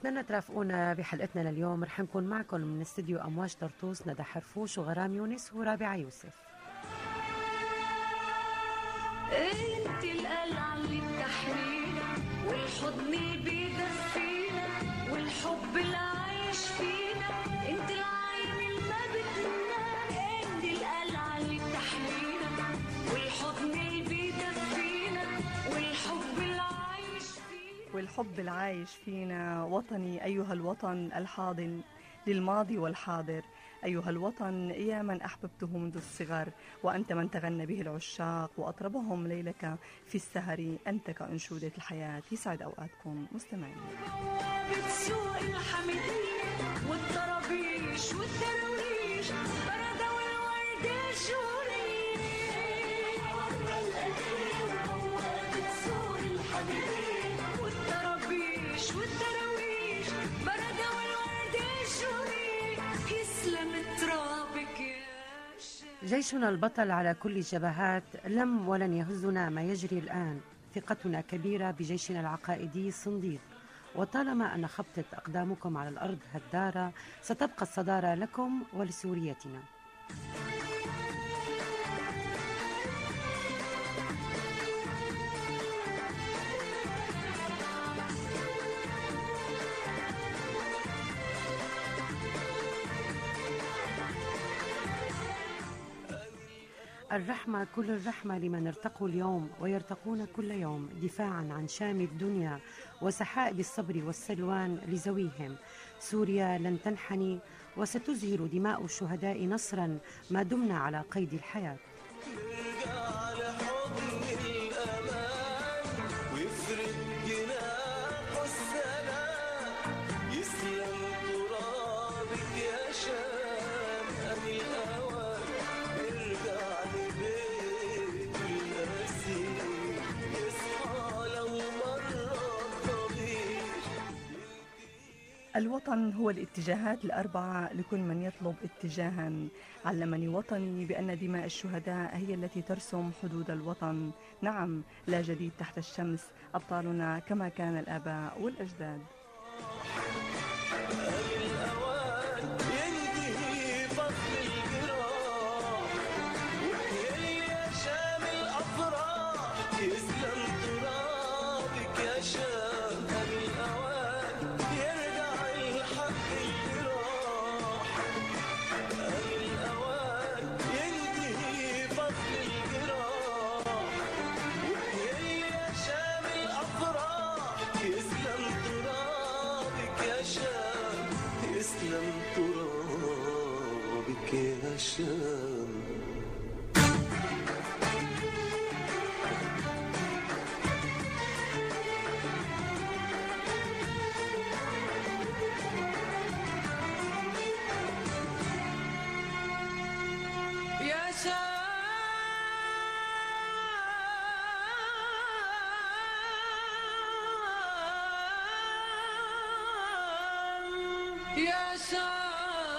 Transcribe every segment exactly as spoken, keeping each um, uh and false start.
بتمنى ترافقونا بحلقتنا لليوم. رح نكون معكم من استديو أمواج طرطوس ندى حرفوش وغرام يونس ورابعة يوسف. انت القلعة اللي بتحمينا والحضن بيدفينا والحب اللي عايش فينا، انت العين اللي ما بتنام. انت القلعة اللي بتحمينا والحضن بيدفينا والحب اللي عايش فينا والحب العايش فينا. وطني أيها الوطن الحاضن للماضي والحاضر، أيها الوطن يا من أحببته منذ الصغر، وأنت من تغنى به العشاق وأطربهم ليلك في السهر، أنت كأنشودة الحياة. يسعد أوقاتكم مستمعين. بتسوق الحميدية والطرابيش والدرويش بردة والورد الجوري، بتسوق الحميدية والطرابيش والدرويش بردة والورد الجوري. يسلم ترابك يا جيشنا البطل على كل الجبهات لم ولن يهزنا ما يجري الآن. ثقتنا كبيرة بجيشنا العقائدي صنديق، وطالما أن خبطت أقدامكم على الأرض هدارة ستبقى الصدارة لكم ولسوريتنا. الرحمة كل الرحمة لمن ارتقوا اليوم ويرتقون كل يوم دفاعا عن شام الدنيا وسحائب الصبر والسلوان لزويهم. سوريا لن تنحني وستزهر دماء الشهداء نصرا ما دمنا على قيد الحياة. الوطن هو الاتجاهات الأربعة لكل من يطلب اتجاها. علمني وطني بأن دماء الشهداء هي التي ترسم حدود الوطن. نعم، لا جديد تحت الشمس، أبطالنا كما كان الآباء والأجداد. يسلم ترابك يا شام. يا شام يا شام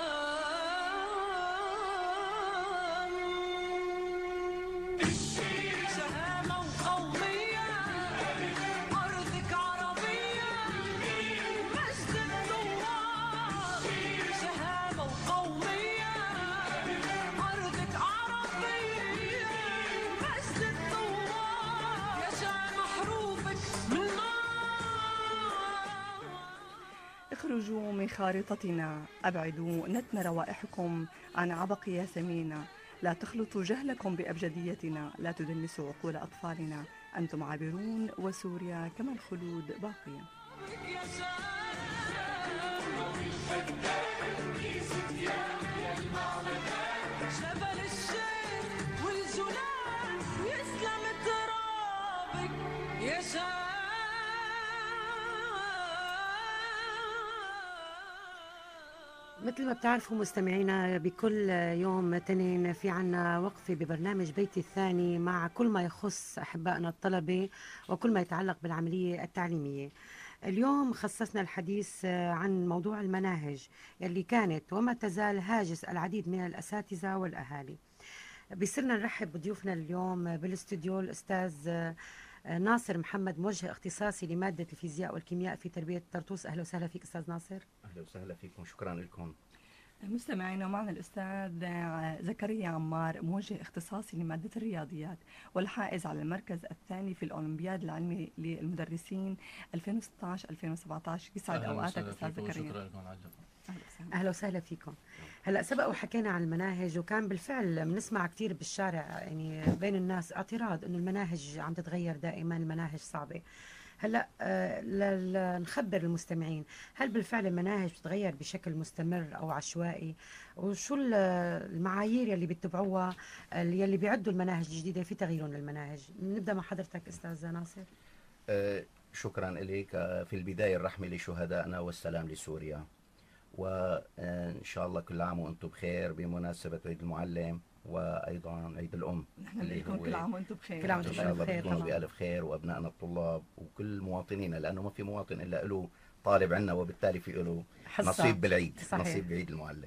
شهامة وقومية، أرضك عربية مجد الثوار. شهامة وقومية، أرضك عربية مجد الثوار. يا شام حروفك من نار. اخرجوا من خارطتنا، أبعدوا نتن روائحكم عن عبق ياسمينا. لا تخلطوا جهلكم بأبجديتنا، لا تدنسوا عقول أطفالنا. أنتم عابرون وسوريا كما الخلود باقية. يا شام جبل الشيخ والجولان يسلم ترابك يا شام. مثل ما بتعرفوا مستمعينا، بكل يوم تنين في عنا وقفة ببرنامج بيتي الثاني مع كل ما يخص أحبائنا الطلبة وكل ما يتعلق بالعملية التعليمية. اليوم خصصنا الحديث عن موضوع المناهج اللي كانت وما تزال هاجس العديد من الأساتذة والأهالي. بيصيرنا نرحب بضيوفنا اليوم بالاستوديو الأستاذ آه، ناصر محمد، موجه اختصاصي لمادة الفيزياء والكيمياء في تربية طرطوس. أهلا وسهلا فيك أستاذ ناصر. أهلا وسهلا فيكم، شكرا لكم. مستمعينا، معنا الأستاذ زكريا عمار، موجه اختصاصي لمادة الرياضيات والحائز على المركز الثاني في الأولمبياد العلمي للمدرسين ألفين وستة عشر ألفين وسبعة عشر. يسعد أوقاتك أستاذ زكريا. شكرا لكم على الدعوة. أهلا وسهلا. أهلا وسهلا فيكم. هلا سبق وحكينا عن المناهج، وكان بالفعل بنسمع كثير بالشارع يعني بين الناس اعتراض إنه المناهج عم تتغير دائما، المناهج صعبة. هلا آه، ل- ل- نخبر المستمعين، هل بالفعل المناهج بتتغير بشكل مستمر او عشوائي؟ وشو ال- المعايير يلي بيتبعوها اللي يلي بيعدوا المناهج الجديده في تغيير للمناهج؟ نبدا مع حضرتك استاذ ناصر. آه، شكرا لك. آه، في البداية الرحمة لشهدائنا والسلام لسوريا، وإن شاء الله كل عام وأنتم بخير بمناسبة عيد المعلم وأيضا عيد الأم نحن اللي بنقول هو كل عام وأنتم بخير. كل عام إن وأنتم شاء الله بخير بتكونوا طبعاً. بألف خير، وأبنائنا الطلاب وكل مواطنينا، لأنه ما في مواطن إلا له طالب عنا، وبالتالي في له حصة. نصيب بالعيد، صحيح. نصيب بعيد المعلم.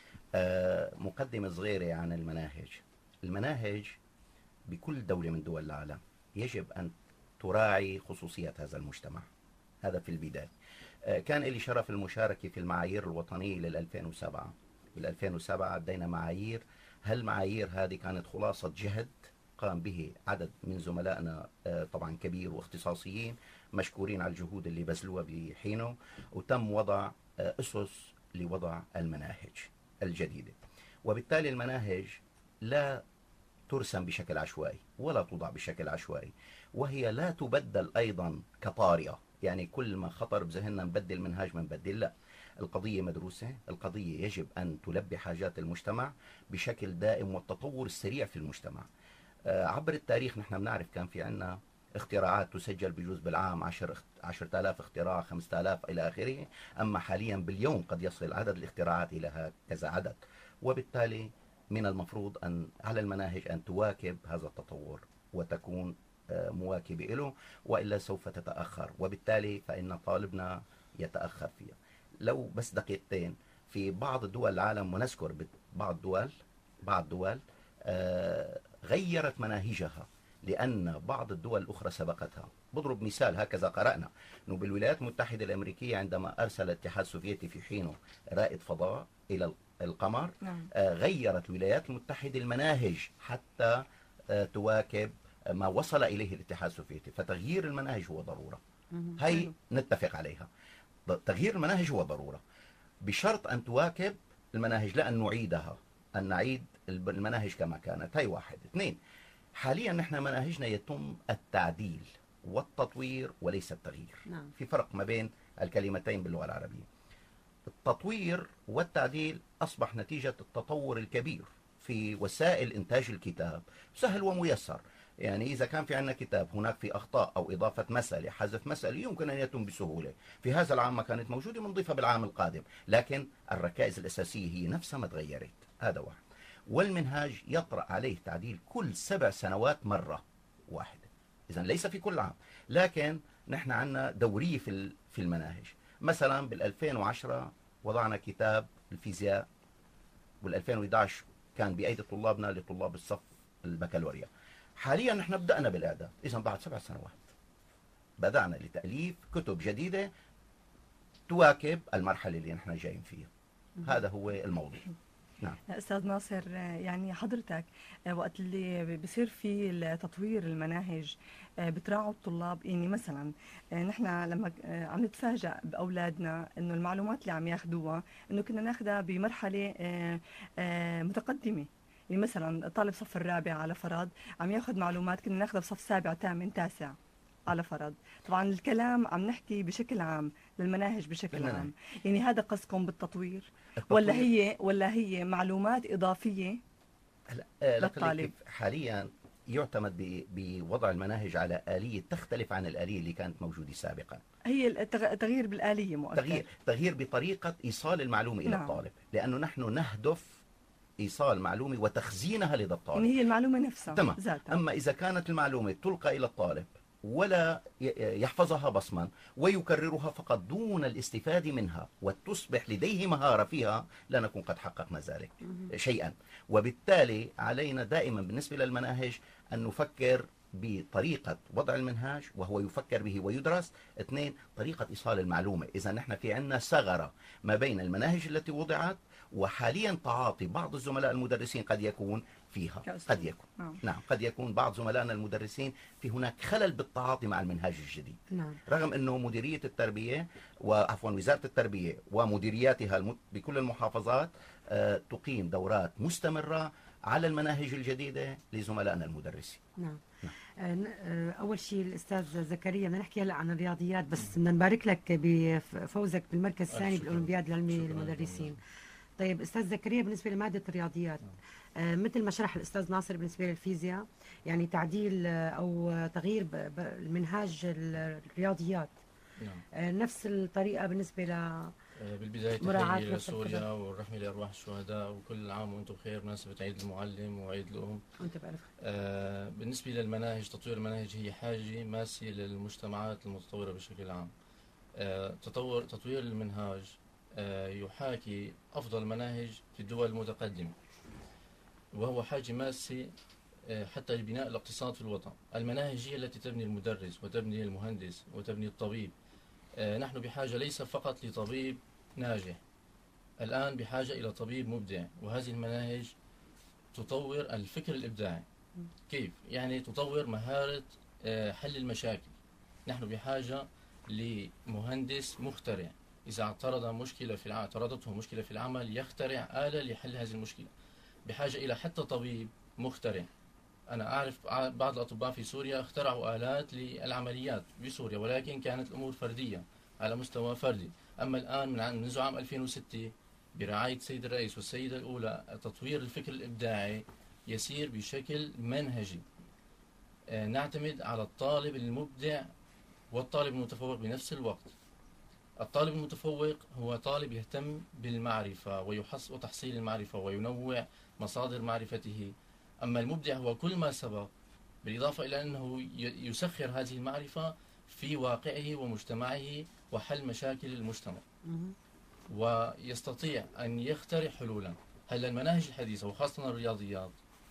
آه، مقدمة صغيرة عن المناهج. المناهج بكل دولة من دول العالم يجب أن تراعي خصوصيات هذا المجتمع. هذا في البداية. آه، كان لي شرف المشاركة في المعايير الوطنية لل ألفين وسبعة. بال ألفين وسبعة أدينا معايير. هالمعايير هذه كانت خلاصة جهد قام به عدد من زملائنا آه، طبعا كبير واختصاصيين، مشكورين على الجهود اللي بذلوها بحينه، وتم وضع آه، أسس لوضع المناهج الجديدة. وبالتالي المناهج لا ترسم بشكل عشوائي ولا توضع بشكل عشوائي، وهي لا تبدل أيضا كطارئة، يعني كل ما خطر بذهننا نبدل منهاج ما نبدل، لا. القضية مدروسة، القضية يجب أن تلبي حاجات المجتمع بشكل دائم، والتطور السريع في المجتمع. آه، عبر التاريخ نحن بنعرف كان في عنا اختراعات تسجل بجوز بالعام عشر عشرة آلاف اختراع، خمسة آلاف إلى آخره. أما حاليا باليوم قد يصل عدد الاختراعات إلى هكذا عدد، وبالتالي من المفروض أن على المناهج أن تواكب هذا التطور وتكون آه، مواكبة له، وإلا سوف تتأخر، وبالتالي فإن طالبنا يتأخر فيها. لو بس دقيقتين، في بعض دول العالم، ونذكر بعض دول بعض دول آه، غيرت مناهجها لأن بعض الدول الأخرى سبقتها. بضرب مثال، هكذا قرأنا أنه بالولايات المتحدة الأمريكية عندما أرسل الاتحاد السوفيتي في حينه رائد فضاء إلى القمر، نعم. آه، غيرت الولايات المتحدة المناهج حتى آه، تواكب ما وصل إليه الاتحاد السوفيتي. فتغيير المناهج هو ضرورة، مهم. هي حلو. نتفق عليها. تغيير المناهج هو ضرورة بشرط أن تواكب المناهج، لا أن نعيدها، أن نعيد المناهج كما كانت. هي واحد. اثنين، حاليا نحن مناهجنا يتم التعديل والتطوير وليس التغيير. نعم. في فرق ما بين الكلمتين باللغة العربية. التطوير والتعديل أصبح نتيجة التطور الكبير في وسائل إنتاج الكتاب، سهل وميسر. يعني إذا كان في عندنا كتاب هناك في أخطاء أو إضافة مسألة، حذف مسألة، يمكن أن يتم بسهولة. في هذا العام ما كانت موجودة، بنضيفها بالعام القادم، لكن الركائز الأساسية هي نفسها ما تغيرت. هذا واحد. والمنهاج يطرأ عليه تعديل كل سبع سنوات مرة واحدة، إذا ليس في كل عام، لكن نحن عندنا دورية في في المناهج. مثلا بال2010 وضعنا كتاب الفيزياء، وال2011 كان بأيدي طلابنا لطلاب الصف البكالوريا. حاليا نحن بدأنا بالإعداد، إذا بعد سبع سنوات بدأنا لتأليف كتب جديدة تواكب المرحلة اللي نحن جايين فيها. هذا هو الموضوع. نعم. أستاذ ناصر، يعني حضرتك وقت اللي بصير في تطوير المناهج بتراعوا الطلاب؟ يعني مثلا نحن لما عم نتفاجأ بأولادنا إنه المعلومات اللي عم ياخدوها إنه كنا ناخدها بمرحلة متقدمة. يعني مثلا طالب صف الرابع على فرض عم ياخد معلومات كنا ناخدها بصف سابع ثامن تاسع على فرض. طبعا الكلام عم نحكي بشكل عام للمناهج بشكل بالمناهج. عام. يعني هذا قصدكم بالتطوير التطوير. ولا هي ولا هي معلومات إضافية؟ هلا آه، لك للطالب. كيف حاليا يعتمد ب- بوضع المناهج على آلية تختلف عن الآلية اللي كانت موجودة سابقا. هي التغ- التغيير بالآلية مؤكد. تغيير تغيير بطريقة إيصال المعلومة إلى نعم. الطالب، لأنه نحن نهدف إيصال معلومة وتخزينها لدى الطالب. يعني هي المعلومة نفسها تمام. ذاتها. أما إذا كانت المعلومة تلقى إلى الطالب ولا ي- يحفظها بصما ويكررها فقط دون الاستفادة منها وتصبح لديه مهارة فيها، لا نكون قد حققنا ذلك شيئا. وبالتالي علينا دائما بالنسبة للمناهج أن نفكر بطريقة وضع المنهاج وهو يفكر به ويدرس. اثنين، طريقة إيصال المعلومة. إذا نحن في عندنا ثغرة ما بين المناهج التي وضعت وحاليا تعاطي بعض الزملاء المدرسين قد يكون فيها، كأسلوب. قد يكون نعم. نعم قد يكون بعض زملائنا المدرسين في هناك خلل بالتعاطي مع المنهاج الجديد، نعم. رغم أنه مديرية التربية وعفوا وزارة التربية ومديرياتها الم- بكل المحافظات آه، تقيم دورات مستمرة على المناهج الجديدة لزملائنا المدرسين. نعم. آه، ن- آه، أول شيء الأستاذ زكريا بدنا نحكي هلا عن الرياضيات، بس بدنا نبارك لك بفوزك بالمركز الثاني شكراً. بالأولمبياد العلمي شكراً. للمدرسين. طيب أستاذ زكريا، بالنسبة لمادة الرياضيات آه، مثل ما شرح الأستاذ ناصر بالنسبة للفيزياء، يعني تعديل آه، أو آه، تغيير ب- ب- المنهاج الرياضيات، نعم. آه، نفس الطريقة بالنسبة ل آه، بالبداية مراعاة تحية نفس لسوريا القدر. والرحمة لأرواح الشهداء، وكل عام وأنتم بخير بمناسبة عيد المعلم وعيد الأم. وأنت بعرف. آه، بالنسبة للمناهج، تطوير المناهج هي حاجة ماسية للمجتمعات المتطورة بشكل عام. آه، تطور تطوير المنهاج آه، يحاكي أفضل مناهج في الدول المتقدمة، وهو حاجة ماسة آه، حتى لبناء الاقتصاد في الوطن. المناهج هي التي تبني المدرس وتبني المهندس وتبني الطبيب. آه، نحن بحاجة ليس فقط لطبيب ناجح، الآن بحاجة إلى طبيب مبدع، وهذه المناهج تطور الفكر الإبداعي. كيف؟ يعني تطور مهارة آه، حل المشاكل. نحن بحاجة لمهندس مخترع، إذا اعترض مشكلة في الع... اعترضته مشكلة في العمل يخترع آلة لحل هذه المشكلة. بحاجة إلى حتى طبيب مخترع. أنا أعرف ع- بعض الأطباء في سوريا اخترعوا آلات للعمليات بسوريا، ولكن كانت الأمور فردية على مستوى فردي. أما الآن من عام- منذ عام ألفين وستة برعاية السيد الرئيس والسيدة الأولى تطوير الفكر الإبداعي يسير بشكل منهجي. آه، نعتمد على الطالب المبدع والطالب المتفوق بنفس الوقت. الطالب المتفوق هو طالب يهتم بالمعرفة ويحص وتحصيل المعرفة وينوع مصادر معرفته. أما المبدع هو كل ما سبق، بالإضافة إلى أنه ي- يسخر هذه المعرفة في واقعه ومجتمعه وحل مشاكل المجتمع، مهم. ويستطيع أن يخترع حلولا. هلا المناهج الحديثة وخاصة الرياضيات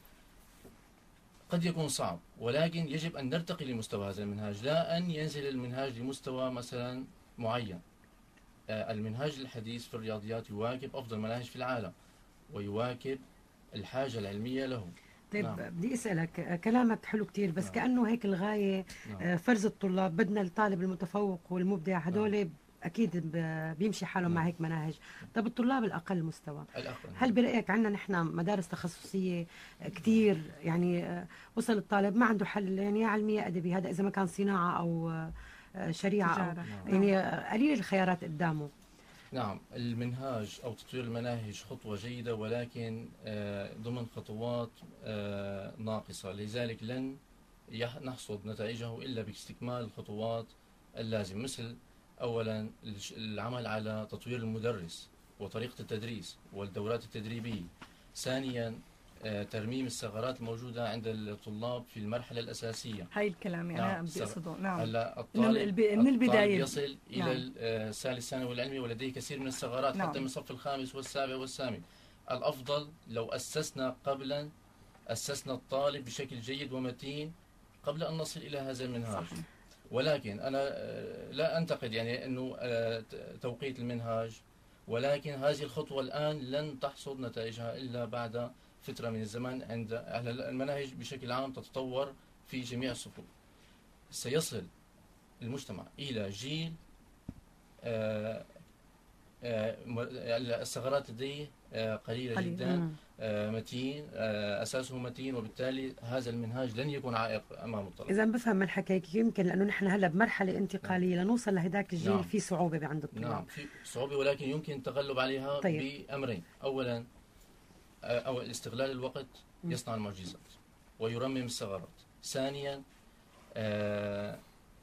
قد يكون صعب، ولكن يجب أن نرتقي لمستوى هذا المنهاج، لا أن ينزل المنهاج لمستوى مثلا معين. آه، المنهاج الحديث في الرياضيات يواكب أفضل مناهج في العالم ويواكب الحاجة العلمية له. طيب نعم. بدي اسالك، آه، كلامك حلو كتير، بس نعم. كانه هيك الغايه نعم. آه، فرز الطلاب، بدنا الطالب المتفوق والمبدع هدول اكيد ب- بيمشي حالهم مع نعم. هيك مناهج. طب الطلاب الاقل مستوى، الأقل. هل برايك عندنا نحن مدارس تخصصيه كتير، يعني آه، وصل الطالب ما عنده حل، يعني يا علميه ادبي، هذا اذا ما كان صناعه او آه، شريعه أو تجارة. يعني آه، قليل الخيارات قدامه. نعم، المنهاج أو تطوير المناهج خطوة جيدة، ولكن آه، ضمن خطوات آه، ناقصة، لذلك لن يح- نحصد نتائجه إلا باستكمال الخطوات اللازمة، مثل أولا الش- العمل على تطوير المدرس وطريقة التدريس والدورات التدريبية. ثانيا آه، ترميم الثغرات الموجودة عند الطلاب في المرحلة الأساسية. هاي الكلام يعني نعم، أنا بدي سر- أقصده. نعم. هلا من الطالب الب- من الطالب البداية. يصل الى نعم. ال- آه، الثالث ثانوي العلمي ولديه كثير من الثغرات نعم. حتى من الصف الخامس والسابع والثامن. الافضل لو اسسنا قبلا اسسنا الطالب بشكل جيد ومتين قبل ان نصل الى هذا المنهاج. صحيح. ولكن انا آه، لا انتقد يعني انه آه، ت- توقيت المنهاج، ولكن هذه الخطوه الان لن تحصد نتائجها الا بعد فتره من الزمن. عند هلا المناهج بشكل عام تتطور في جميع الصفوف. سيصل المجتمع إلى جيل آه، آه، م- الثغرات لديه آه، قليلة قليل. جدا، مم. آه، متين، آه، أساسه متين، وبالتالي هذا المنهاج لن يكون عائق أمام الطلبة. اذا بفهم من حكيك يمكن لانه نحن هلا بمرحله انتقاليه لنوصل لهداك الجيل نعم. في صعوبه عند الطلاب. نعم، في صعوبة، ولكن يمكن التغلب عليها طيب. بأمرين. أولا آه، أو استغلال الوقت مم. يصنع المعجزات ويرمم الثغرات. ثانيا آه،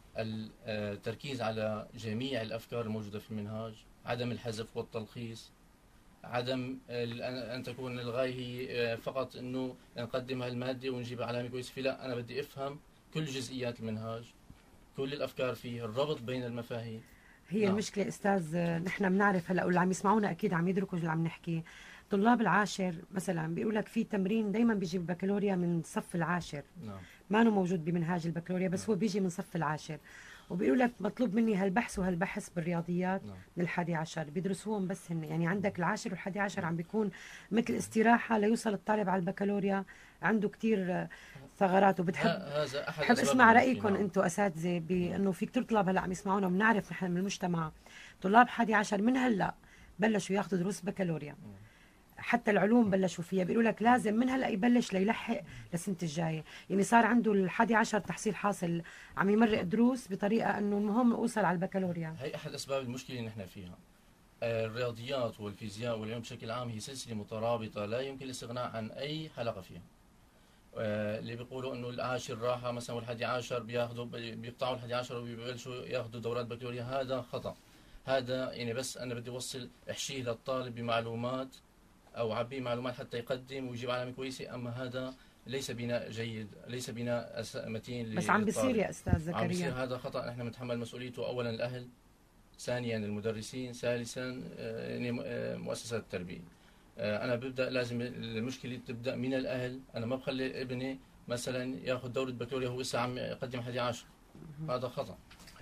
التركيز على جميع الأفكار الموجودة في المنهاج، عدم الحذف والتلخيص، عدم ال- أن أن تكون الغاية هي آه، فقط أنه نقدمها المادة ونجيب علامة كويسة فيه. لا، أنا بدي أفهم كل جزئيات المنهاج، كل الأفكار فيه، الربط بين المفاهيم. هي نعم. المشكله استاذ، آه، نحن بنعرف هلا واللي عم يسمعونا اكيد عم يدركوا اللي عم نحكي. طلاب العاشر مثلا بيقول لك في تمرين دايما بيجي بالبكالوريا من الصف العاشر، نعم. ما أنه موجود بمنهاج البكالوريا، بس هو بيجي من صف العاشر، وبيقولوا لك مطلوب مني هالبحث وهالبحث بالرياضيات نعم. من الحادي عشر، بيدرسوهم بس هن، يعني عندك العاشر والحادي عشر عم بيكون مثل استراحة ليوصل الطالب على البكالوريا، عنده كتير آه، ثغرات. وبتحب ه- هذا احد بحب اسباب اسمع المشكله. رايكم نعم. انتم اساتذه بانه في كتير طلاب هلا عم يسمعونا، وبنعرف نحن من المجتمع طلاب حادي عشر من هلا بلشوا ياخذوا دروس بكالوريا، حتى العلوم بلشوا فيها، بيقولوا لك لازم من هلا يبلش ليلحق للسنه الجايه، يعني صار عنده الحادي عشر تحصيل حاصل عم يمرق دروس بطريقه انه المهم اوصل على البكالوريا. هي احد اسباب المشكله اللي نحن فيها. آه، الرياضيات والفيزياء والعلوم بشكل عام هي سلسله مترابطه لا يمكن الاستغناء عن اي حلقه فيها. آه، اللي بيقولوا انه العاشر راحه مثلا والحادي عشر بياخذوا بيقطعوا الحادي عشر وبيبلشوا ياخذوا دورات بكالوريا، هذا خطا. هذا يعني بس انا بدي اوصل احشيه للطالب بمعلومات او عبيه معلومات حتى يقدم ويجيب علامه كويسه، اما هذا ليس بناء جيد، ليس بناء أس- متين بس عم بيصير للطالب. يا استاذ عم بيصير زكريا. هذا خطا، نحن بنتحمل مسؤوليته. اولا الاهل، ثانيا المدرسين، ثالثا آه، يعني م- آه، مؤسسات التربيه. آه، انا ببدا لازم المشكله تبدا من الاهل. انا ما بخلي ابني مثلا ياخذ دوره بكالوريا وهو لسه عم يقدم حدي عشر، هذا خطا.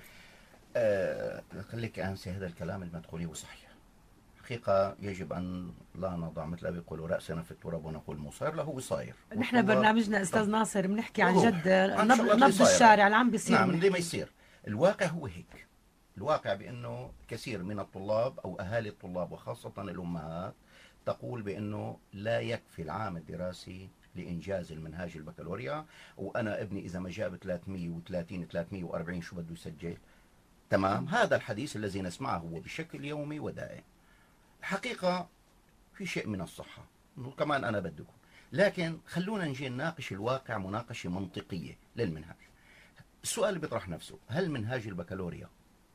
آه، خليك أنسي هذا الكلام المدخولي وصحيح. حقيقة يجب أن لا نضع مثل ما بيقولوا رأسنا في التراب ونقول مو صاير له هو صاير. نحن والطلاب- برنامجنا استاذ ناصر بنحكي عن وضوح. جد عن نبض شغلات نبض اللي صايرة. الشارع اللي عم بيصير. نعم، بنحكي. اللي ما يصير. الواقع هو هيك. الواقع بأنه كثير من الطلاب أو أهالي الطلاب وخاصة الأمهات تقول بأنه لا يكفي العام الدراسي لإنجاز المنهاج البكالوريا، وأنا ابني إذا ما جاب ثلاثمئة وثلاثين ثلاثمئة وأربعين شو بده يسجل؟ تمام. هذا الحديث الذي نسمعه هو بشكل يومي ودائم. الحقيقة في شيء من الصحة، وكمان أنا بدكم، لكن خلونا نجي نناقش الواقع مناقشة منطقية للمنهاج. السؤال اللي بيطرح نفسه، هل منهاج البكالوريا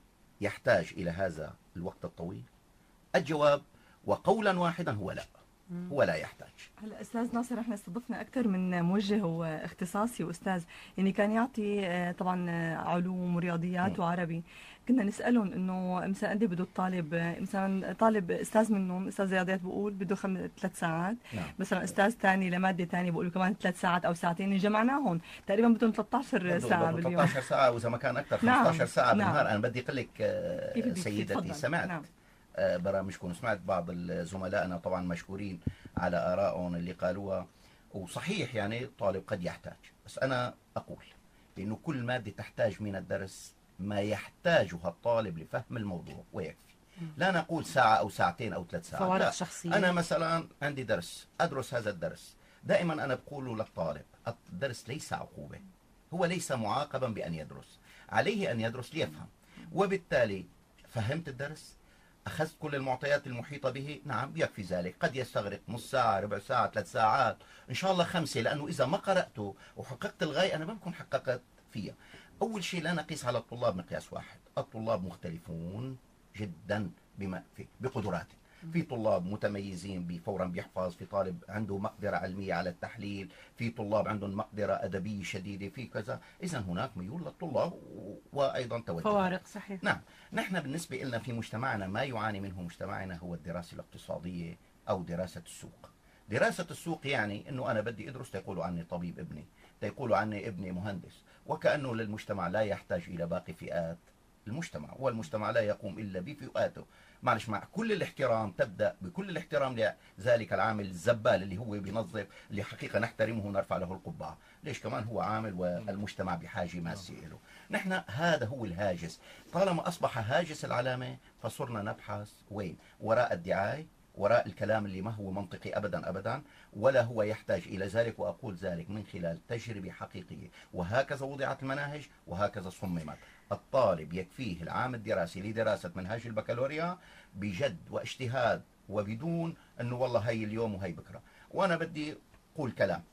يحتاج إلى هذا الوقت الطويل؟ الجواب وقولا واحدا هو لا، هو لا يحتاج. هلا استاذ ناصر، احنا استضفنا اكثر من موجه واختصاصي واستاذ، يعني كان يعطي آه، طبعا آه، علوم ورياضيات م. وعربي. كنا نسالهم انه مثلا قد إيه بده الطالب، آه، مثلا طالب استاذ منهم استاذ رياضيات بقول بده خم... ثلاث ساعات، نعم. مثلا استاذ ثاني لماده ثانيه بقول له كمان ثلاث ساعات او ساعتين، جمعناهم تقريبا بدهم ثلاث عشر برضو- ساعه برضو باليوم. ثلاث عشر ساعة، وإذا ما كان أكثر نعم، خمسة عشر ساعة نعم. بالنهار. أنا بدي أقول لك آه، كيف بدك سيدتي، تفضل. سمعت نعم. آه، برامجكم، سمعت بعض زملائنا طبعا مشكورين على آرائهم اللي قالوها، وصحيح يعني الطالب قد يحتاج، بس أنا أقول بأنه كل مادة تحتاج من الدرس ما يحتاجها الطالب لفهم الموضوع ويكفي. لا نقول ساعة أو ساعتين أو ثلاث ساعات، فوارق لا. شخصية. أنا مثلا عندي درس أدرس هذا الدرس، دائما أنا بقول للطالب الدرس ليس عقوبة، هو ليس معاقبا بأن يدرس، عليه أن يدرس ليفهم. وبالتالي فهمت الدرس، أخذت كل المعطيات المحيطة به، نعم يكفي ذلك. قد يستغرق نص ساعة، ربع ساعة، ثلاث ساعات، إن شاء الله خمسة، لأنه إذا ما قرأته وحققت الغاية أنا ما بكون حققت فيها. أول شيء لا نقيس على الطلاب مقياس واحد، الطلاب مختلفون جدا بما في بقدراته. في طلاب متميزين بفورا بيحفظ، في طالب عنده مقدرة علمية على التحليل، في طلاب عندهم مقدرة أدبية شديدة، في كذا. إذا هناك ميول للطلاب و- وأيضا توجه. فوارق صحيح. نعم. نحن بالنسبة لنا في مجتمعنا ما يعاني منه مجتمعنا هو الدراسة الاقتصادية أو دراسة السوق. دراسة السوق يعني أنه أنا بدي أدرس تيقولوا عني طبيب ابني، تيقولوا عني ابني مهندس، وكأنه للمجتمع لا يحتاج إلى باقي فئات المجتمع، والمجتمع لا يقوم إلا بفئاته. معلش، مع كل الاحترام، تبدأ بكل الاحترام لذلك العامل الزبال اللي هو بينظف، اللي حقيقة نحترمه ونرفع له القبعة، ليش كمان هو عامل والمجتمع بحاجة ماسية له. نحن هذا هو الهاجس. طالما أصبح هاجس العلامة فصرنا نبحث وين؟ وراء الدعاية، وراء الكلام اللي ما هو منطقي أبدا أبدا، ولا هو يحتاج إلى ذلك. وأقول ذلك من خلال تجربة حقيقية، وهكذا وضعت المناهج وهكذا صممت. الطالب يكفيه العام الدراسي لدراسة منهاج البكالوريا بجد واجتهاد، وبدون أنه والله هي اليوم وهي بكرة. وأنا بدي أقول كلام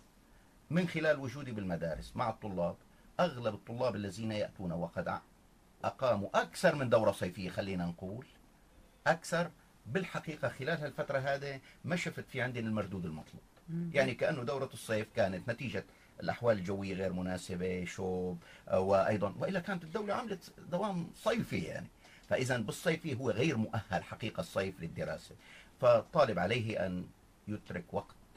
من خلال وجودي بالمدارس مع الطلاب. أغلب الطلاب الذين يأتون وقد أقاموا أكثر من دورة صيفية، خلينا نقول أكثر، بالحقيقة خلال هالفترة هذه ما شفت في عندنا المردود المطلوب. يعني كأنه دورة الصيف كانت نتيجة الأحوال الجوية غير مناسبة، شوب، وأيضا وإلا كانت الدولة عملت دوام صيفي يعني. فإذا بالصيفي هو غير مؤهل حقيقة الصيف للدراسة. فالطالب عليه أن يترك وقت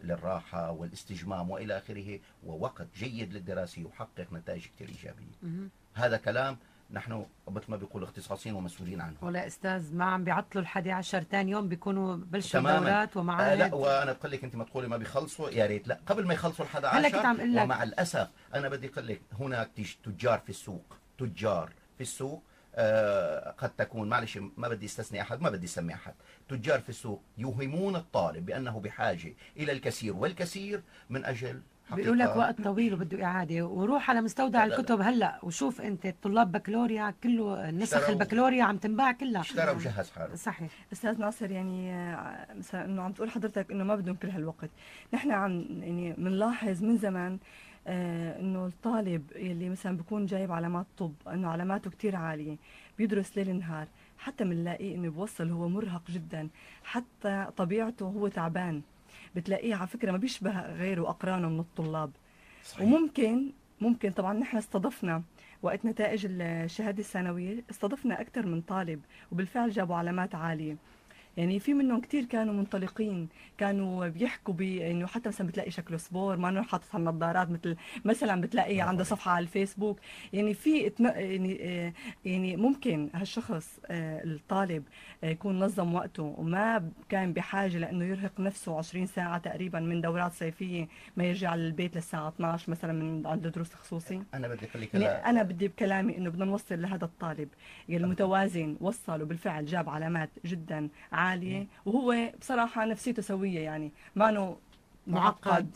للراحة والاستجمام وإلى آخره، ووقت جيد للدراسة يحقق نتائج كثير إيجابية. مهم. هذا كلام نحن مثل ما بيقولوا اختصاصيين ومسؤولين عنه. ولا استاذ ما عم بيعطلوا الحادي عشر ثاني يوم بيكونوا بلشوا تماماً. دورات آه ومعاهد. لا، وانا بقول لك انت ما تقولي ما بيخلصوا، يا ريت لا، قبل ما يخلصوا الحادي هلا كنت عم عشر. اقول لك ومع الاسف انا بدي اقول لك هناك تج- تجار في السوق، تجار في السوق آه قد تكون، معلش ما بدي استثني احد، ما بدي اسمي احد، تجار في السوق يوهمون الطالب بانه بحاجه الى الكثير والكثير من اجل بيقول لك حقيقة- وقت طويل وبده اعاده، وروح على مستودع لا، لا، لا. الكتب هلا وشوف انت طلاب بكالوريا كله نسخ اشتروا- البكالوريا عم تنباع كلها. اشترى وجهز حاله. صحيح. استاذ ناصر، يعني آه، مثلا انه عم تقول حضرتك انه ما بدهم كل هالوقت، نحن عم يعني بنلاحظ من زمان آه انه الطالب اللي مثلا بيكون جايب علامات طب، انه علاماته كتير عاليه، بيدرس ليل نهار، حتى بنلاقيه انه بوصل هو مرهق جدا، حتى طبيعته هو تعبان، بتلاقيه على فكره ما بيشبه غيره اقرانه من الطلاب. صحيح. وممكن ممكن طبعا نحن استضفنا وقت نتائج الشهاده الثانويه، استضفنا اكثر من طالب وبالفعل جابوا علامات عاليه. يعني في منهم كتير كانوا منطلقين، كانوا بيحكوا بي انه حتى مثلا بتلاقي شكله سبور، ما انه حاطط النظارات، مثل مثلا بتلاقيه عنده صفحه على الفيسبوك. يعني في اتم... يعني آه، يعني ممكن هالشخص آه، الطالب آه، يكون نظم وقته وما كان بحاجه لانه يرهق نفسه عشرين ساعه تقريبا من دورات صيفيه، ما يرجع للبيت للساعه اثنعش مثلا من عنده دروس خصوصي. انا بدي اقول لك يعني لا، انا بدي بكلامي انه بدنا نوصل لهذا الطالب يعني المتوازن، وصل وبالفعل جاب علامات جدا عاليه، وهو بصراحه نفسيته سويه، يعني ما انه معقد.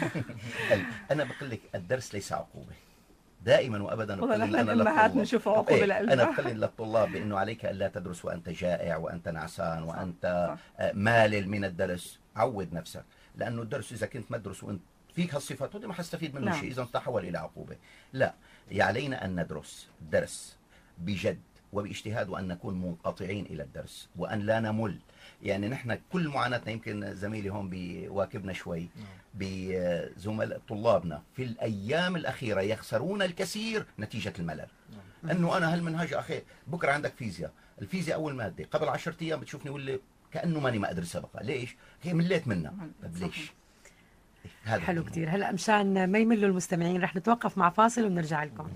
ال- انا بقول لك الدرس ليس عقوبه. دائما وابدا والله بقول نحن انا الامهات للطلاب، بنشوف عقوبه إيه، لإلنا. انا بقول للطلاب بانه عليك الا تدرس وانت جائع وانت نعسان وانت صح. آه، مالل من الدرس. عود نفسك، لانه الدرس اذا كنت مدرس وانت فيك هالصفات هذه ما حستفيد منه نعم. شيء، اذا تحول الى عقوبه. لا، علينا ان ندرس درس بجد وباجتهاد، وان نكون منقطعين الى الدرس وان لا نمل. يعني نحن كل معاناتنا، يمكن زميلي هون بيواكبنا شوي، بزملاء طلابنا في الايام الاخيره يخسرون الكثير نتيجه الملل. انه انا هالمنهج اخي بكره عندك فيزياء، الفيزياء اول ماده قبل عشرة ايام بتشوفني ولا كانه ماني ما ادرسها بقى، ليش؟ هي مليت منها. طب ليش؟ هذا حلو هو. كتير. هلا مشان ما يملوا المستمعين رح نتوقف مع فاصل وبنرجع لكم.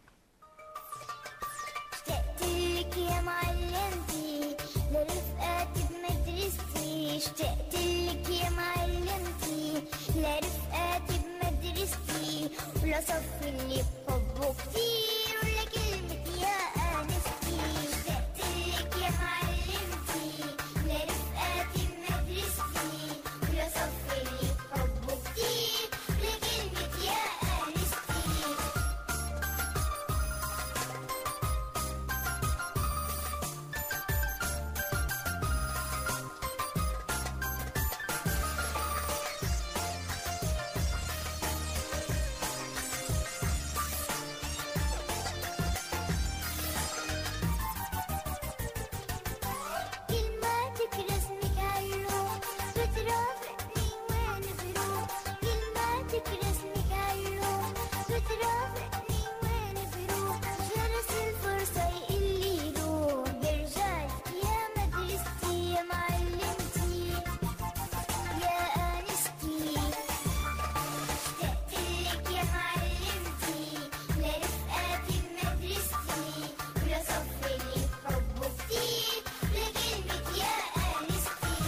اشتقت لك يا معلمتي لرفقاتي بمدرستي، اشتقت لك يا معلمتي لرفقاتي بمدرستي، ولصف اللي بحبه كتير ولكلمة يا آنستي. اشتقت لك يا معلمتي لرفقاتي بمدرستي، ولصف اللي بحبه كتير ولكلمة يا آنستي. كلماتك رسمك عاللوح بترافقني وين بروح، كلماتك رسمك عاللوح بترافقني وين بروح، جرس الفرصة يقلي روح برجعلك يا مدرستي يا معلمتي يا آنستي. اشتقت لك يا معلمتي لرفقاتي بمدرستي، ولصف اللي بحبه كتير لكلمة يا آنستي.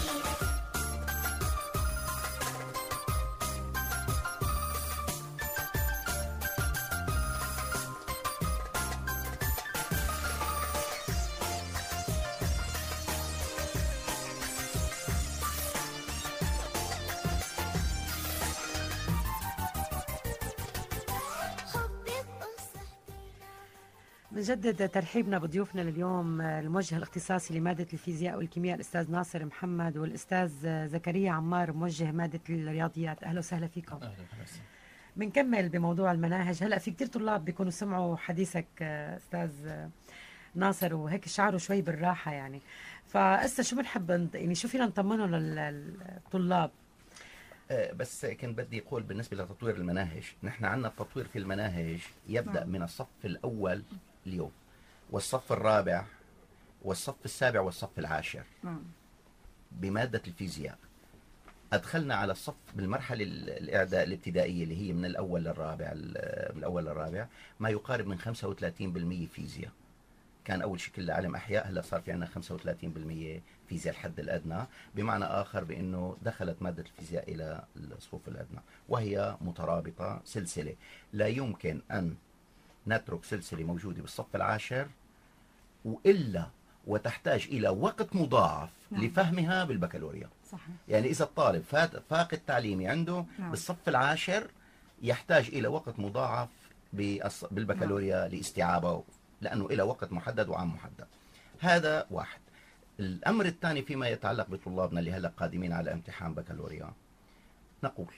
حبك قصة بنجدد ترحيبنا بضيوفنا لليوم، الموجه الاختصاصي لمادة الفيزياء والكيمياء الأستاذ ناصر محمد، والأستاذ زكريا عمار موجه مادة الرياضيات. أهلا وسهلا فيكم. اهلا وسهلا. بنكمل بموضوع المناهج. هلا في كتير طلاب بيكونوا سمعوا حديثك أستاذ ناصر وهيك شعروا شوي بالراحة يعني، فأسا شو بنحب نط- يعني شو فينا نطمنه للطلاب؟ آه، بس كان بدي اقول بالنسبه لتطوير المناهج، نحن عندنا التطوير في المناهج يبدا نعم. من الصف الاول اليوم، والصف الرابع والصف السابع والصف العاشر نعم. بماده الفيزياء. أدخلنا على الصف بالمرحلة ال- الإعداد الابتدائية اللي هي من الأول للرابع ال- من الأول للرابع ما يقارب من خمسة وثلاثين بالمئة فيزياء. كان أول شيء كله علم أحياء، هلا صار في عندنا خمسة وثلاثين بالمئة فيزياء الحد الأدنى، بمعنى آخر بأنه دخلت مادة الفيزياء إلى الصفوف الأدنى، وهي مترابطة سلسلة. لا يمكن أن نترك سلسلة موجودة بالصف العاشر وإلا وتحتاج إلى وقت مضاعف نعم. لفهمها بالبكالوريا. صحيح. يعني إذا الطالب فات فاق التعليمي عنده نعم. بالصف العاشر يحتاج إلى وقت مضاعف بالص- بالبكالوريا لاستيعابه، لأنه إلى وقت محدد وعام محدد. هذا واحد. الأمر الثاني فيما يتعلق بطلابنا اللي هلأ قادمين على امتحان بكالوريا، نقول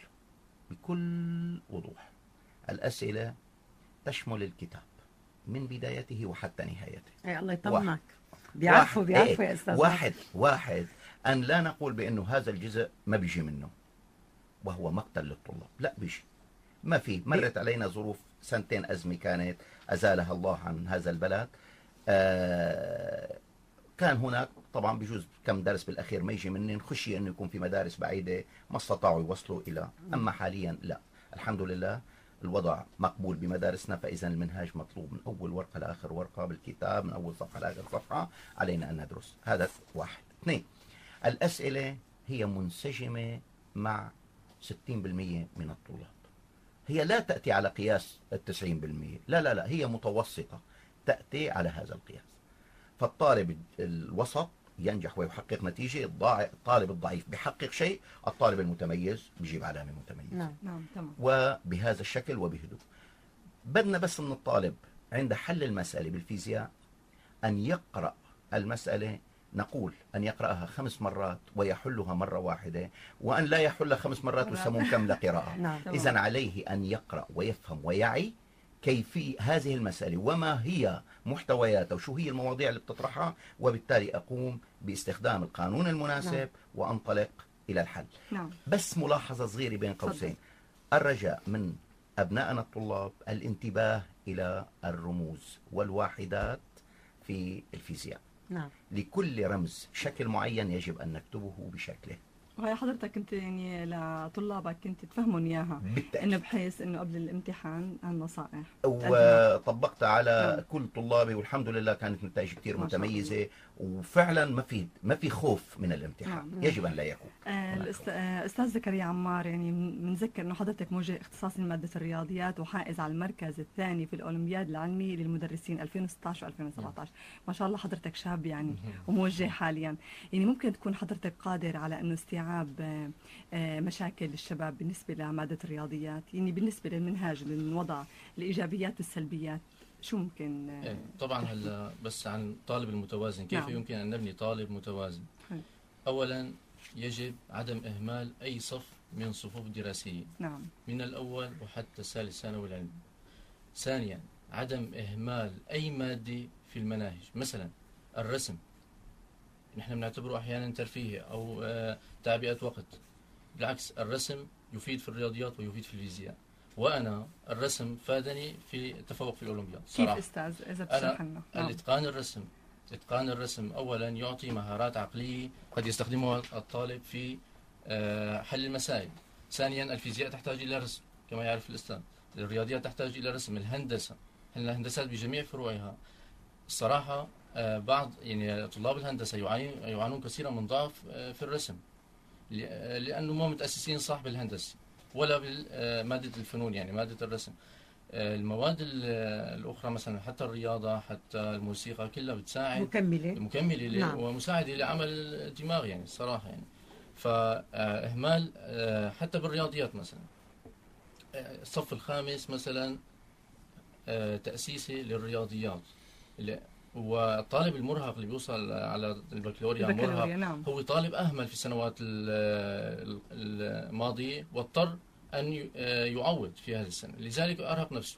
بكل وضوح الأسئلة تشمل الكتاب من بدايته وحتى نهايته. اي الله يطمنك، واحد. بيعرفوا واحد. بيعرفوا إيه. يا استاذ. واحد واحد أن لا نقول بأنه هذا الجزء ما بيجي منه وهو مقتل للطلاب، لا بيجي. ما في، مرت علينا ظروف سنتين أزمة كانت أزالها الله عن هذا البلد. آه كان هناك طبعا بجوز كم درس بالأخير ما يجي مني، خشي أنه يكون في مدارس بعيدة ما استطاعوا يوصلوا إلى، أما حاليا لا، الحمد لله الوضع مقبول بمدارسنا، فإذا المنهاج مطلوب من أول ورقة لآخر ورقة بالكتاب، من أول صفحة لآخر صفحة علينا أن ندرس. هذا واحد. اثنين، الأسئلة هي منسجمة مع ستين بالمئة من الطلاب، هي لا تأتي على قياس التسعين بالمئة، لا لا لا، هي متوسطة تأتي على هذا القياس. فالطالب الوسط ينجح ويحقق نتيجة، الضاع- الطالب الضعيف بيحقق شيء، الطالب المتميز بيجيب علامة متميزة. نعم. نعم تمام. وبهذا الشكل وبهدوء. بدنا بس من الطالب عند حل المسألة بالفيزياء أن يقرأ المسألة، نقول أن يقرأها خمس مرات ويحلها مرة واحدة، وأن لا يحل خمس مرات ويسمون كاملة قراءة. نعم. إذا عليه أن يقرأ ويفهم ويعي كيفية هذه المسألة وما هي محتوياتها وشو هي المواضيع اللي بتطرحها، وبالتالي أقوم باستخدام القانون المناسب نعم. وأنطلق إلى الحل. نعم. بس ملاحظة صغيرة بين قوسين، الرجاء من أبنائنا الطلاب الانتباه إلى الرموز والواحدات في الفيزياء. نعم. لكل رمز شكل معين يجب أن نكتبه بشكله وهي حضرتك كنت يعني لطلابك كنت تفهمهم اياها، بالتأكيد. انه بحيث انه قبل الامتحان هالنصائح وطبقت على نعم. كل طلابي والحمد لله كانت نتائج كثير ما شاء الله. متميزة، وفعلا ما في ما في خوف من الامتحان. نعم. يجب أن لا يكون. آه، هناك الأست- آه، استاذ زكريا عمار، يعني بنذكر انه حضرتك موجه اختصاصي لماده الرياضيات وحائز على المركز الثاني في الاولمبياد العلمي للمدرسين ألفين وستة عشر وألفين وسبعة عشر. ما شاء الله حضرتك شاب يعني وموجه حاليا، يعني ممكن تكون حضرتك قادر على انه استيعاب آه، آه، مشاكل الشباب بالنسبه لماده الرياضيات، يعني بالنسبه للمنهاج للوضع الايجابيات والسلبيات، شو ممكن آه، إيه، طبعا هلا بس عن الطالب المتوازن، كيف نعم. يمكن ان نبني طالب متوازن؟ حلو. اولا يجب عدم اهمال اي صف من الصفوف الدراسيه نعم. من الاول وحتى الثالث ثانوي العلمي. ثانيا عدم اهمال اي ماده في المناهج، مثلا الرسم نحن بنعتبره احيانا ترفيهي او آه، تعبئه وقت، بالعكس الرسم يفيد في الرياضيات ويفيد في الفيزياء، وانا الرسم فادني في التفوق في الاولمبياد كيف صراحه. استاذ اذا بتشرح لنا؟ نعم. الاتقان الرسم اتقان الرسم اولا يعطي مهارات عقليه قد يستخدمها الطالب في آه، حل المسائل. ثانيا الفيزياء تحتاج الى رسم كما يعرف الاستاذ، الرياضيات تحتاج الى رسم، الهندسه الهندسات بجميع فروعها. الصراحه آه، بعض يعني طلاب الهندسه يعاني- يعانون كثيرا من ضعف آه، في الرسم، ل- آه، لانه مو متاسسين صح بالهندسه ولا بماده الفنون يعني ماده الرسم. آه، المواد ال- الأخرى مثلا حتى الرياضة حتى الموسيقى كلها بتساعد مكملة. مكملة ل- نعم. ومساعدة لعمل الدماغ يعني الصراحة يعني. فإهمال آه، حتى بالرياضيات مثلا آه، الصف الخامس مثلا آه، تأسيسي للرياضيات، اللي- والطالب المرهق اللي بيوصل على البكالوريا مرهق البكالوريا نعم. هو طالب أهمل في السنوات ال- ال- الماضية واضطر أن ي- آه، يعوض في هذه السنة، لذلك أرهق نفسه.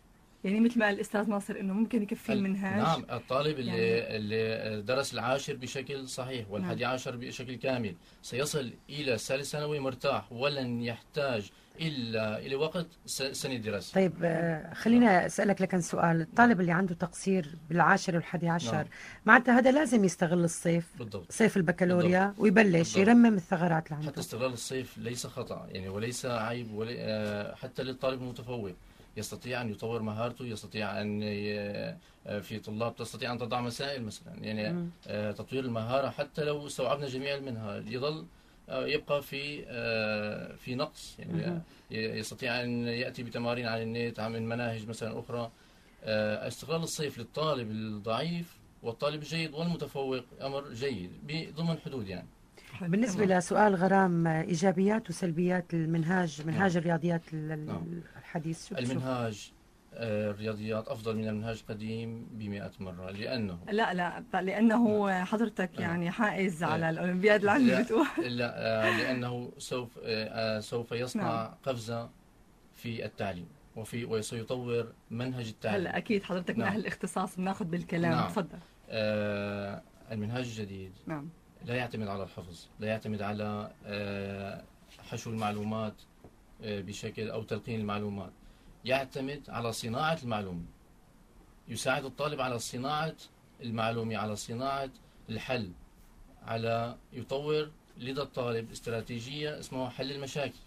يعني مثل ما قال الأستاذ ناصر إنه ممكن يكفي ال- المنهاج. نعم، الطالب اللي يعني- اللي درس العاشر بشكل صحيح والحادي عشر بشكل كامل سيصل إلى الثالث ثانوي مرتاح ولن يحتاج إلا إلى وقت س- سنة دراسة. طيب آه، خلينا أسألك لكن سؤال. الطالب اللي عنده تقصير بالعاشر والحادي عشر نعم. معناتها هذا لازم يستغل الصيف، بالضبط. صيف البكالوريا، ويبلش بالضبط. يرمم الثغرات اللي حتى عنده. استغلال الصيف ليس خطأ يعني وليس عيب ولا آه، حتى للطالب المتفوق يستطيع أن يطور مهارته، يستطيع أن ي- آه، في طلاب تستطيع أن تضع مسائل مثلا يعني مم. آه، تطوير المهارة حتى لو استوعبنا جميع المنهج يظل آه، يبقى في آه، في نقص يعني مهم. ي- يستطيع أن يأتي بتمارين على النت من مناهج مثلا أخرى. آه، استغلال الصيف للطالب الضعيف والطالب الجيد والمتفوق أمر جيد ضمن حدود يعني. بالنسبة لسؤال غرام، آه، إيجابيات وسلبيات المنهاج، منهاج الرياضيات ال- نعم. الحديث، شو بتشوف؟ المنهاج آه، الرياضيات أفضل من المنهاج القديم بمئة مرة لأنه لا لا لأنه حضرتك آه. يعني حائز آه. على الأولمبياد العلمي لا, بتقول. لا آه، لأنه سوف آه، سوف يصنع نعم. قفزة في التعليم وفي وسيطور منهج التعليم. هلا أكيد حضرتك من نعم. أهل الاختصاص بناخذ بالكلام. نعم. تفضل. آه، المنهاج الجديد نعم. لا يعتمد على الحفظ، لا يعتمد على آه، حشو المعلومات آه، بشكل أو تلقين المعلومات، يعتمد على صناعة المعلومة، يساعد الطالب على صناعة المعلومة، على صناعة الحل، على يطور لدى الطالب استراتيجية اسمها حل المشاكل،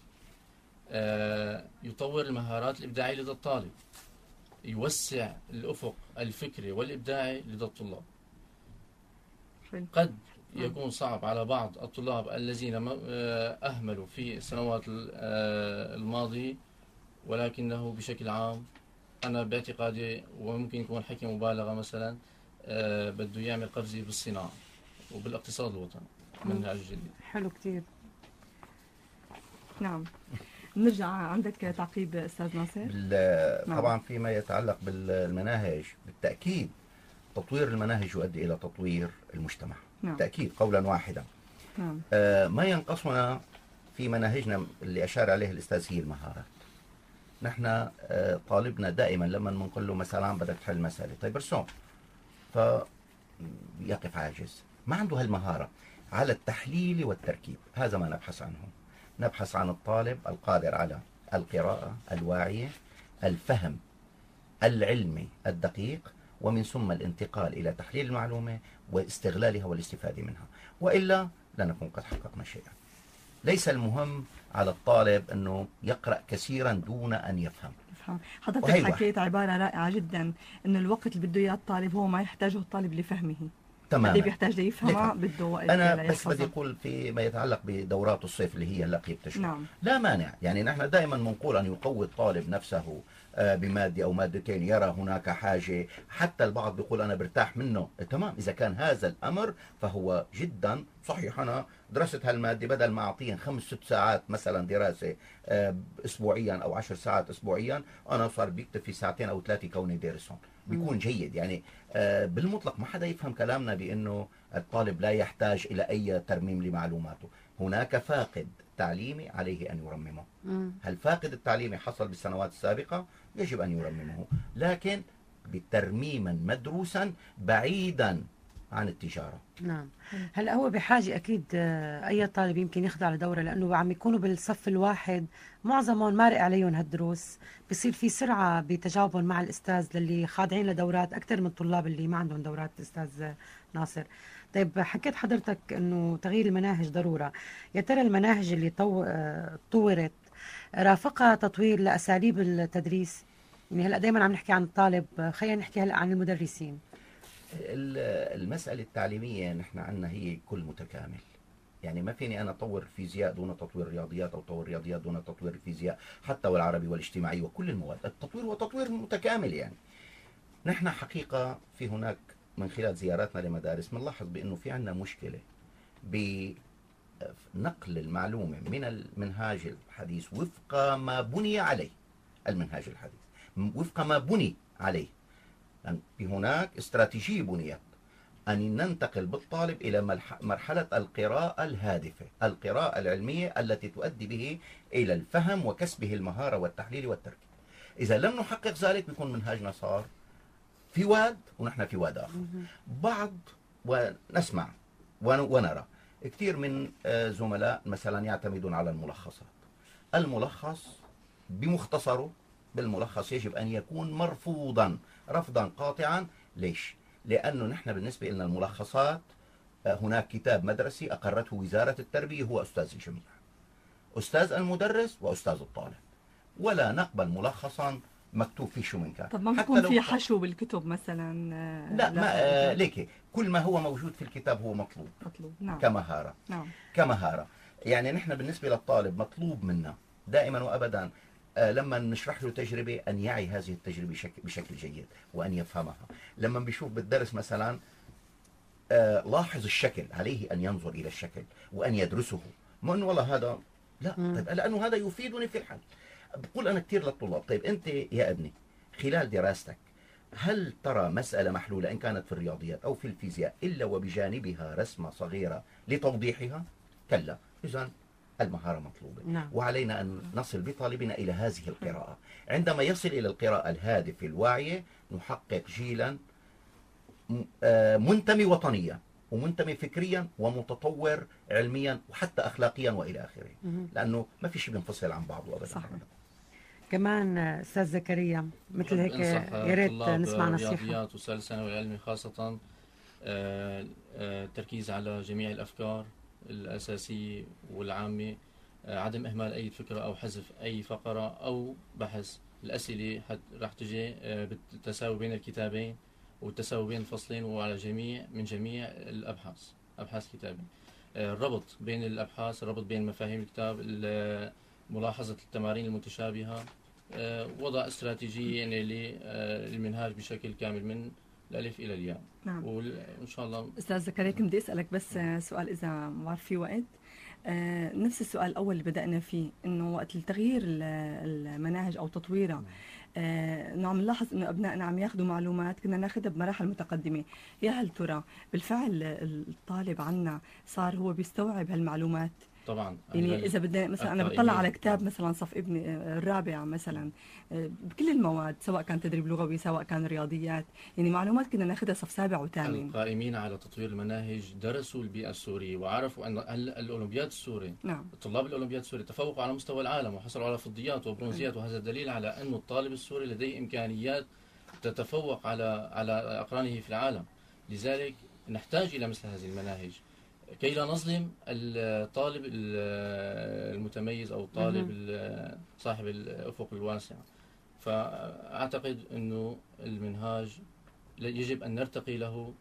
آه، يطور المهارات الإبداعية لدى الطالب، يوسع الأفق الفكري والإبداعي لدى الطلاب. حلو. قد يكون صعب على بعض الطلاب الذين م- آه، أهملوا في السنوات ال- آه، الماضية، ولكنه بشكل عام أنا باعتقادي وممكن يكون حكي مبالغة مثلا آه، بده يعمل قفزة بالصناعة وبالاقتصاد الوطني منهج جديد. حلو كتير. نعم. نرجع عندك تعقيب أستاذ ناصر. بال- نعم. طبعا فيما يتعلق بالمناهج بالتأكيد تطوير المناهج يؤدي إلى تطوير المجتمع. نعم. بالتأكيد قولا واحدا. نعم. آه، ما ينقصنا في مناهجنا اللي أشار عليه الأستاذ هي المهارات. نحن آه، طالبنا دائما لما بنقول له مثلا بدك تحل مسألة، طيب ارسم، فيقف عاجز، ما عنده هالمهارة على التحليل والتركيب. هذا ما نبحث عنه. نبحث عن الطالب القادر على القراءة الواعية، الفهم العلمي الدقيق، ومن ثم الانتقال إلى تحليل المعلومة واستغلالها والاستفادة منها، وإلا لا نكون قد حققنا شيئا. ليس المهم على الطالب أنه يقرأ كثيرا دون أن يفهم. فهم. حضرتك وهي حكيت عبارة رائعة جدا إن الوقت اللي بده إياه الطالب هو ما يحتاجه الطالب لفهمه. اللي تماما. بيحتاج ليفهمها لفهم. بده وقت أنا لا بس بدي يحفظها. أقول فيما يتعلق بدورات الصيف اللي هي هلا بتشرح، نعم. لا مانع. يعني نحن دائما بنقول أن يقوي الطالب نفسه آه، بمادة أو مادتين، يرى هناك حاجة. حتى البعض بيقول أنا برتاح منه. تمام، إذا كان هذا الأمر فهو جدا صحيح. أنا درست هالمادة بدل ما أعطيهم خمس ست ساعات مثلا دراسة آه، أسبوعيا أو عشر ساعات أسبوعيا، أنا صار بيكتفي ساعتين أو ثلاثة كوني دارسهم، بيكون جيد. يعني آه، بالمطلق ما حدا يفهم كلامنا بأنه الطالب لا يحتاج إلى أي ترميم لمعلوماته. هناك فاقد تعليمي عليه أن يرممه. مم. هل فاقد التعليمي حصل بالسنوات السابقة؟ يجب أن يرممه، لكن بترميما مدروسا بعيدا عن التجارة. نعم. هلا هو بحاجة أكيد، آه، أي طالب يمكن يخضع لدورة، لأنه عم يكونوا بالصف الواحد معظمهم مارق عليهم هالدروس، بصير في سرعة بتجاوبهم مع الأستاذ للي خاضعين لدورات أكثر من الطلاب اللي ما عندهم دورات. أستاذ ناصر، طيب حكيت حضرتك أنه تغيير المناهج ضرورة. يا ترى المناهج اللي طو... آه، طورت رافقها تطوير لأساليب التدريس؟ يعني هلا دائما عم نحكي عن الطالب، آه، خلينا نحكي هلا عن المدرسين. ال- المسألة التعليمية نحن عندنا هي كل متكامل. يعني ما فيني أنا أطور فيزياء دون تطوير رياضيات، أو أطور رياضيات دون تطوير الفيزياء، حتى والعربي والاجتماعي وكل المواد. التطوير هو تطوير متكامل. يعني نحن حقيقة في هناك من خلال زياراتنا لمدارس بنلاحظ بأنه في عندنا مشكلة بنقل المعلومة من المنهاج الحديث وفق ما بني عليه المنهاج الحديث، وفق ما بني عليه. يعني في هناك استراتيجية بنيت أن ننتقل بالطالب إلى ملح- مرحلة القراءة الهادفة، القراءة العلمية التي تؤدي به إلى الفهم وكسبه المهارة والتحليل والتركيب. إذا لم نحقق ذلك بيكون منهاجنا صار في واد ونحن في واد آخر. بعض ونسمع ون- ونرى كثير من آه، زملاء مثلا يعتمدون على الملخصات. الملخص بمختصره، بالملخص يجب أن يكون مرفوضا رفضا قاطعا. ليش؟ لأنه نحن بالنسبة لنا الملخصات آه، هناك كتاب مدرسي أقرته وزارة التربية هو أستاذ الجميع، أستاذ المدرس وأستاذ الطالب، ولا نقبل ملخصا مكتوب فيه شو من كان. طب ما حتى بيكون لو في كان- حشو بالكتب مثلا؟ آه، لا ما آه، آه، ليك كل ما هو موجود في الكتاب هو مطلوب مطلوب. نعم كمهارة نعم كمهارة. يعني نحن بالنسبة للطالب مطلوب منا دائما وأبدا آه، لما نشرح له تجربة أن يعي هذه التجربة بشكل, بشكل جيد وأن يفهمها. لما بيشوف بالدرس مثلا آه، لاحظ الشكل، عليه أن ينظر إلى الشكل وأن يدرسه، مو أنه والله هذا لا، طيب لأنه هذا يفيدني في الحل. بقول أنا كثير للطلاب، طيب أنت يا ابني خلال دراستك هل ترى مسألة محلولة إن كانت في الرياضيات أو في الفيزياء إلا وبجانبها رسمة صغيرة لتوضيحها؟ كلا. إذن المهارة مطلوبة. نعم. وعلينا أن نصل بطالبنا إلى هذه القراءة. عندما يصل إلى القراءة الهادفة الواعية نحقق جيلا م- آه، منتمي وطنيا ومنتمي فكريا ومتطور علميا وحتى أخلاقيا وإلى آخره. لأنه ما في شيء بينفصل عن بعضه أبدا. صحيح. كمان آه، استاذ زكريا مثل بحب هيك أنصح يا ريت طلاب نسمع نصيحه. الرياضيات وثالث ثانوي علمي خاصة آه، آه، التركيز على جميع الأفكار الأساسية والعامة، آه، عدم إهمال أي فكرة أو حذف أي فقرة أو بحث. الأسئلة حت- راح تجي آه، بالتساوي بين الكتابين والتساوي بين الفصلين وعلى جميع من جميع الأبحاث، أبحاث كتابة. آه، الربط بين الأبحاث، الربط بين مفاهيم الكتاب، ال- ملاحظة التمارين المتشابهة، آه، وضع استراتيجية يعني للمنهاج بشكل كامل من الألف إلى الياء. نعم. وإن شاء الله استاذ زكريا كنت بدي اسالك بس آه، سؤال اذا ما بعرف في وقت. آه، نفس السؤال الاول اللي بدانا فيه، انه وقت التغيير ال- المناهج او تطويرها آه، نعم نلاحظ انه ابنائنا عم ياخذوا معلومات كنا ناخذها بمراحل متقدمه. يا هل ترى بالفعل الطالب عنا صار هو بيستوعب هالمعلومات؟ طبعا يعني اذا بدنا مثلا انا أقرأ بطلع على إيميل. كتاب مثلا صف ابني آه، الرابع مثلا آه، بكل المواد سواء كان تدريب لغوي سواء كان رياضيات، يعني معلومات كنا ناخذها صف سابع وثامن. القائمين على تطوير المناهج درسوا البيئة السورية وعرفوا أن ال- الأولمبياد السوري، نعم طلاب الأولمبياد السوري تفوقوا على مستوى العالم وحصلوا على فضيات وبرونزيات، وهذا دليل على أن الطالب السوري لديه إمكانيات تتفوق على على أقرانه في العالم. لذلك نحتاج إلى مثل هذه المناهج كي لا نظلم الطالب ال- المتميز أو الطالب ال- صاحب الأفق الواسع. فأعتقد أنه المنهاج يجب أن نرتقي له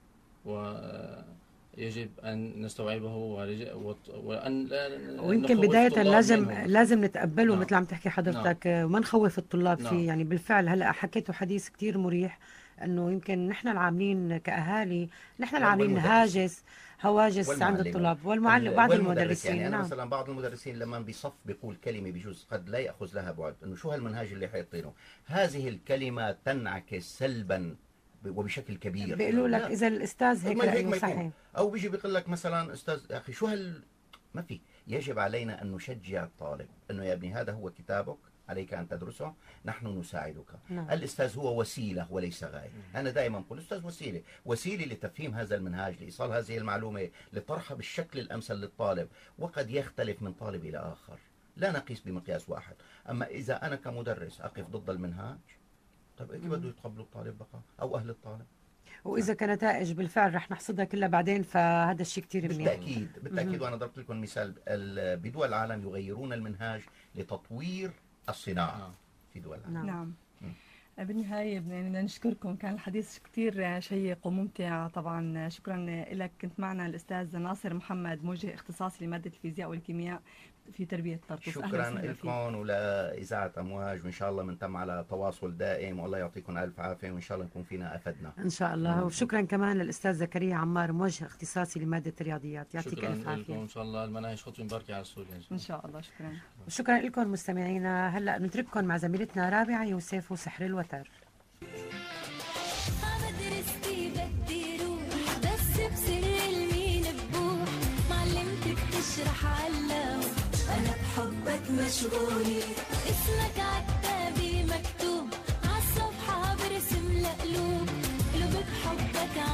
ويجب أن نستوعبه ورج- وط- وأن لا ويمكن نخوف بداية الطلاب لازم منه. لازم نتقبله نعم. مثل عم تحكي حضرتك آه، وما نخوف الطلاب نعم. فيه. يعني بالفعل هلا حكيتوا حديث كتير مريح انه يمكن نحن العاملين كاهالي، نحن العاملين والمدرس. هاجس هواجس عند والمعلمة. الطلاب والمعلم بعض والمدرس. المدرسين. يعني أنا نعم مثلا بعض المدرسين لما بيصف بيقول كلمة بجوز قد لا يأخذ لها بعد، إنه شو هالمنهاج اللي حيطينه، هذه الكلمة تنعكس سلبا ب- وبشكل كبير. بيقولوا لك لا. اذا الاستاذ هيك ما هيك رأيه ما يكون. صحيح. او بيجي بيقول لك مثلا استاذ يا اخي شو هال ما في. يجب علينا ان نشجع الطالب انه يا ابني هذا هو كتابك، عليك ان تدرسه، نحن نساعدك. نعم. الاستاذ هو وسيله وليس غايه. انا دائما بقول الاستاذ وسيله، وسيله لتفهيم هذا المنهاج، لايصال هذه المعلومه، لطرحها بالشكل الامثل للطالب، وقد يختلف من طالب الى اخر، لا نقيس بمقياس واحد. اما اذا انا كمدرس اقف ضد المنهاج، طيب كيف بده يتقبلوا الطالب بقى او اهل الطالب؟ واذا كنتائج بالفعل رح نحصدها كلها بعدين، فهذا الشيء كتير منيح. بالتأكيد بالتأكيد. وأنا ضربت لكم مثال ال- بدول العالم يغيرون المنهاج لتطوير الصناعة نعم. في دول العالم. نعم. نعم. بالنهاية بدنا نشكركم، كان الحديث كتير شيق وممتع. طبعا شكرا لك. كنت معنا الأستاذ ناصر محمد، موجه اختصاصي لمادة الفيزياء والكيمياء في تربية طرطوس. أهلا شكرا وسهلا فيك. لكم ولإذاعة أمواج، وإن شاء الله بنتم على تواصل دائم، والله يعطيكم ألف عافية، وإن شاء الله نكون فينا أفدنا. ان شاء الله. وشكرا كمان للاستاذ زكريا عمار، موجه اختصاصي لماده الرياضيات. يعطيك شكرا الف لكم، عافيه. إن شاء الله المناهج خطوة مباركة على سوريا إن شاء إن الله. شاء الله. شكرا. وشكرا لكم مستمعينا. هلا نترككم مع زميلتنا رابعه يوسف وسحر الوتر. مدرستي بدي روح بس بسر المين ببوح، معلمتي بتشرح علام، أنا بحبك مشغولة، اسمك عالتابي مكتوب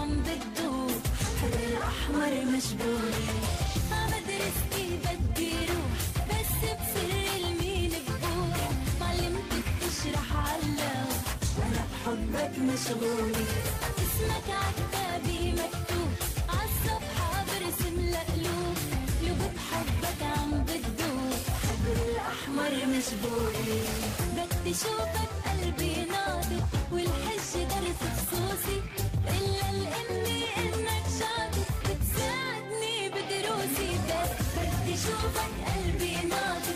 عم بتدوب حبر الأحمر مشبوه عمدرستي بدي روح بس بسر المين بقول معلمتي بتشرح علام وانا بحبك مشغولة اسمك عالكتابي مكتوب عالصفحة برسم لقلوب لو بحبك عم بتدوب حبر الأحمر مشبوه بدي شوفك قلبي ناطق والحج درس خصوصي إلا لإني إنك شاطر بتساعدني بدروسي بس بدي شوفك قلبي ناطق